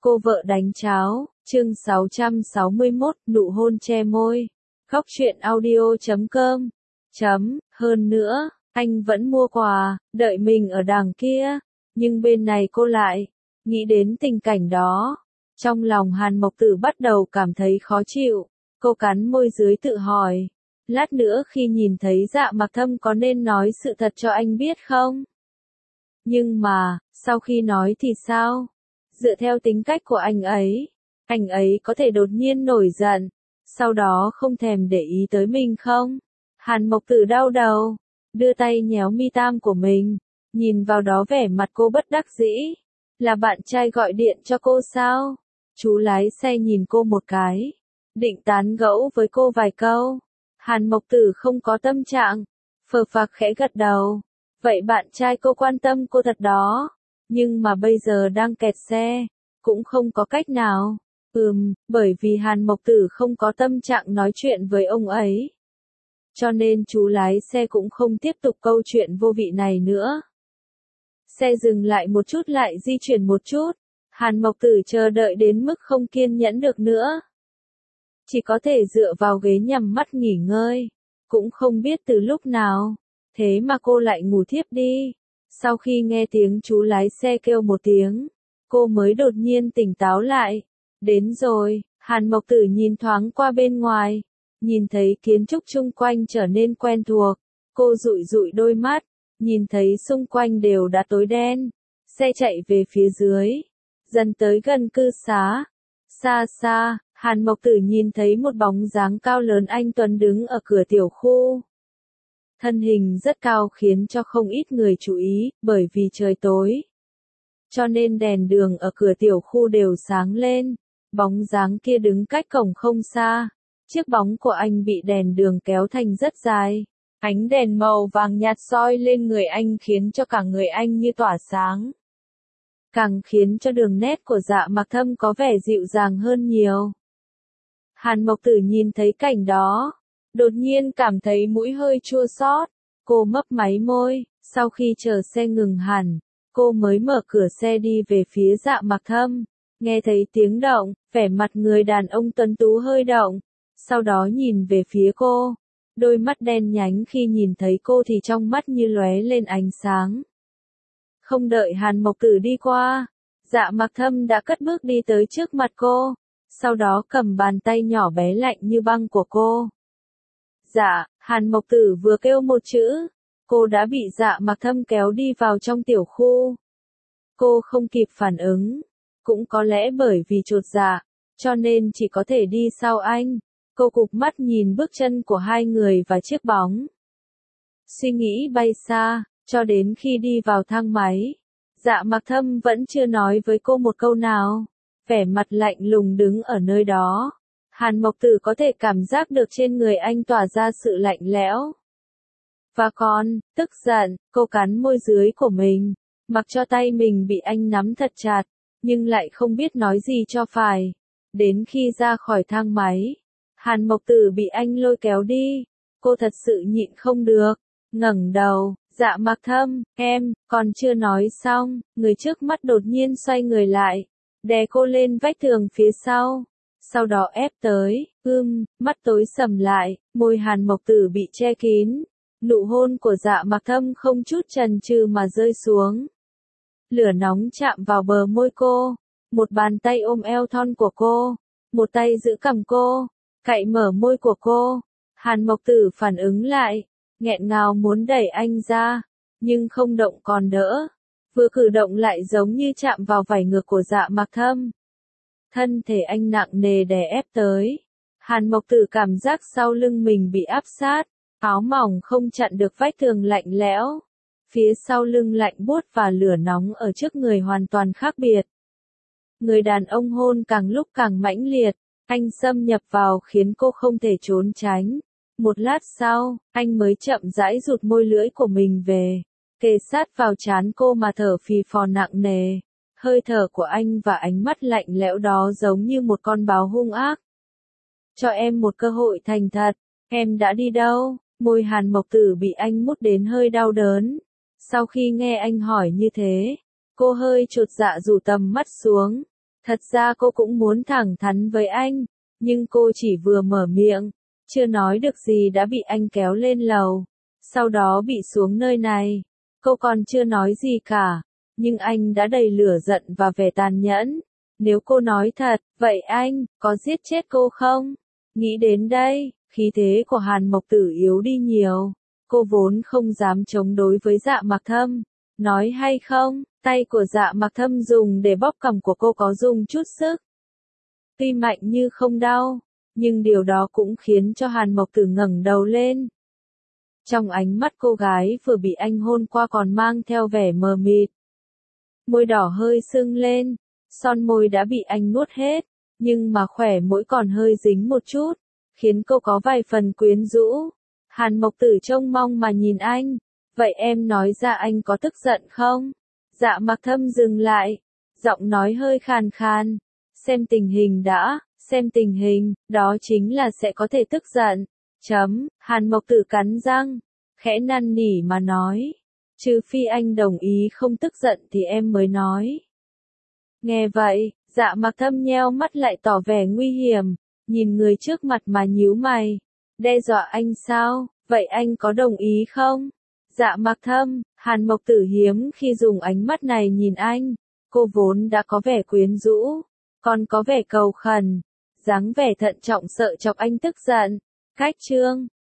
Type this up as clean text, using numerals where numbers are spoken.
Cô vợ đánh cháo, chương 661, nụ hôn che môi. Góc truyện audio.com. Hơn nữa, anh vẫn mua quà, đợi mình ở đằng kia. Nhưng bên này cô lại, nghĩ đến tình cảnh đó. Trong lòng Hàn Mộc Tử bắt đầu cảm thấy khó chịu. Cô cắn môi dưới tự hỏi. Lát nữa khi nhìn thấy Dạ Mặc Thâm có nên nói sự thật cho anh biết không? Nhưng mà, sau khi nói thì sao? Dựa theo tính cách của anh ấy có thể đột nhiên nổi giận, sau đó không thèm để ý tới mình không? Hàn Mộc Tử đau đầu, đưa tay nhéo mi tam của mình, nhìn vào đó vẻ mặt cô bất đắc dĩ. Là bạn trai gọi điện cho cô sao? Chú lái xe nhìn cô một cái, định tán gẫu với cô vài câu. Hàn Mộc Tử không có tâm trạng, phờ phạc khẽ gật đầu. Vậy bạn trai cô quan tâm cô thật đó. Nhưng mà bây giờ đang kẹt xe, cũng không có cách nào. Bởi vì Hàn Mộc Tử không có tâm trạng nói chuyện với ông ấy. Cho nên chú lái xe cũng không tiếp tục câu chuyện vô vị này nữa. Xe dừng lại một chút lại di chuyển một chút. Hàn Mộc Tử chờ đợi đến mức không kiên nhẫn được nữa. Chỉ có thể dựa vào ghế nhắm mắt nghỉ ngơi. Cũng không biết từ lúc nào. Thế mà cô lại ngủ thiếp đi. Sau khi nghe tiếng chú lái xe kêu một tiếng, cô mới đột nhiên tỉnh táo lại. Đến rồi, Hàn Mộc Tử nhìn thoáng qua bên ngoài, nhìn thấy kiến trúc chung quanh trở nên quen thuộc. Cô dụi dụi đôi mắt, nhìn thấy xung quanh đều đã tối đen. Xe chạy về phía dưới, dần tới gần cư xá. Xa xa, Hàn Mộc Tử nhìn thấy một bóng dáng cao lớn anh tuấn đứng ở cửa tiểu khu. Thân hình rất cao khiến cho không ít người chú ý, bởi vì trời tối. Cho nên đèn đường ở cửa tiểu khu đều sáng lên. Bóng dáng kia đứng cách cổng không xa. Chiếc bóng của anh bị đèn đường kéo thành rất dài. Ánh đèn màu vàng nhạt soi lên người anh khiến cho cả người anh như tỏa sáng. Càng khiến cho đường nét của Dạ Mặc Thâm có vẻ dịu dàng hơn nhiều. Hàn Mộc Tử nhìn thấy cảnh đó. Đột nhiên cảm thấy mũi hơi chua xót. Cô mấp máy môi, sau khi chờ xe ngừng hẳn, cô mới mở cửa xe đi về phía Dạ Mặc Thâm. Nghe thấy tiếng động, vẻ mặt người đàn ông tuấn tú hơi động, sau đó nhìn về phía cô. Đôi mắt đen nhánh khi nhìn thấy cô thì trong mắt như lóe lên ánh sáng. Không đợi Hàn Mộc Tử đi qua, Dạ Mặc Thâm đã cất bước đi tới trước mặt cô, sau đó cầm bàn tay nhỏ bé lạnh như băng của cô. Dạ, Hàn Mộc Tử vừa kêu một chữ, cô đã bị Dạ Mặc Thâm kéo đi vào trong tiểu khu. Cô không kịp phản ứng, cũng có lẽ bởi vì chột dạ, cho nên chỉ có thể đi sau anh. Cô cụp mắt nhìn bước chân của hai người và chiếc bóng. Suy nghĩ bay xa, cho đến khi đi vào thang máy. Dạ Mặc Thâm vẫn chưa nói với cô một câu nào, vẻ mặt lạnh lùng đứng ở nơi đó. Hàn Mộc Tử có thể cảm giác được trên người anh tỏa ra sự lạnh lẽo. Và còn, tức giận, cô cắn môi dưới của mình, mặc cho tay mình bị anh nắm thật chặt, nhưng lại không biết nói gì cho phải. Đến khi ra khỏi thang máy, Hàn Mộc Tử bị anh lôi kéo đi, cô thật sự nhịn không được, ngẩng đầu. Dạ Mặc Thâm, em, còn chưa nói xong, người trước mắt đột nhiên xoay người lại, đè cô lên vách tường phía sau. Sau đó ép tới, mắt tối sầm lại, môi Hàn Mộc Tử bị che kín. Nụ hôn của Dạ Mặc Thâm không chút chần chừ mà rơi xuống. Lửa nóng chạm vào bờ môi cô, một bàn tay ôm eo thon của cô, một tay giữ cằm cô, cạy mở môi của cô. Hàn Mộc Tử phản ứng lại, nghẹn ngào muốn đẩy anh ra, nhưng không động còn đỡ. Vừa cử động lại giống như chạm vào vảy ngực của Dạ Mặc Thâm. Thân thể anh nặng nề đè ép tới. Hàn Mộc Tử cảm giác sau lưng mình bị áp sát, áo mỏng không chặn được vách tường lạnh lẽo. Phía sau lưng lạnh buốt và lửa nóng ở trước người hoàn toàn khác biệt. Người đàn ông hôn càng lúc càng mãnh liệt, anh xâm nhập vào khiến cô không thể trốn tránh. Một lát sau, anh mới chậm rãi rụt môi lưỡi của mình về, kề sát vào trán cô mà thở phì phò nặng nề. Hơi thở của anh và ánh mắt lạnh lẽo đó giống như một con báo hung ác. Cho em một cơ hội thành thật, em đã đi đâu? Môi Hàn Mộc Tử bị anh mút đến hơi đau đớn. Sau khi nghe anh hỏi như thế, cô hơi chột dạ rủ tầm mắt xuống. Thật ra cô cũng muốn thẳng thắn với anh, nhưng cô chỉ vừa mở miệng, chưa nói được gì đã bị anh kéo lên lầu, sau đó bị xuống nơi này. Cô còn chưa nói gì cả, nhưng anh đã đầy lửa giận và vẻ tàn nhẫn. Nếu cô nói thật, vậy anh, có giết chết cô không? Nghĩ đến đây, khí thế của Hàn Mộc Tử yếu đi nhiều. Cô vốn không dám chống đối với Dạ Mặc Thâm. Nói hay không, tay của Dạ Mặc Thâm dùng để bóp cằm của cô có dùng chút sức. Tuy mạnh như không đau, nhưng điều đó cũng khiến cho Hàn Mộc Tử ngẩng đầu lên. Trong ánh mắt cô gái vừa bị anh hôn qua còn mang theo vẻ mờ mịt. Môi đỏ hơi sưng lên, son môi đã bị anh nuốt hết, nhưng mà khỏe mũi còn hơi dính một chút, khiến cô có vài phần quyến rũ. Hàn Mộc Tử trông mong mà nhìn anh, vậy em nói ra anh có tức giận không? Dạ Mặc Thâm dừng lại, giọng nói hơi khàn khàn, xem tình hình đã, xem tình hình, đó chính là sẽ có thể tức giận. Hàn Mộc Tử cắn răng, khẽ năn nỉ mà nói, trừ phi anh đồng ý không tức giận thì em mới nói. Nghe vậy, Dạ Mặc Thâm nheo mắt lại tỏ vẻ nguy hiểm, nhìn người trước mặt mà nhíu mày, đe dọa anh sao, vậy anh có đồng ý không? Dạ Mặc Thâm, Hàn Mộc Tử hiếm khi dùng ánh mắt này nhìn anh, cô vốn đã có vẻ quyến rũ, còn có vẻ cầu khẩn, dáng vẻ thận trọng sợ chọc anh tức giận. Cách chương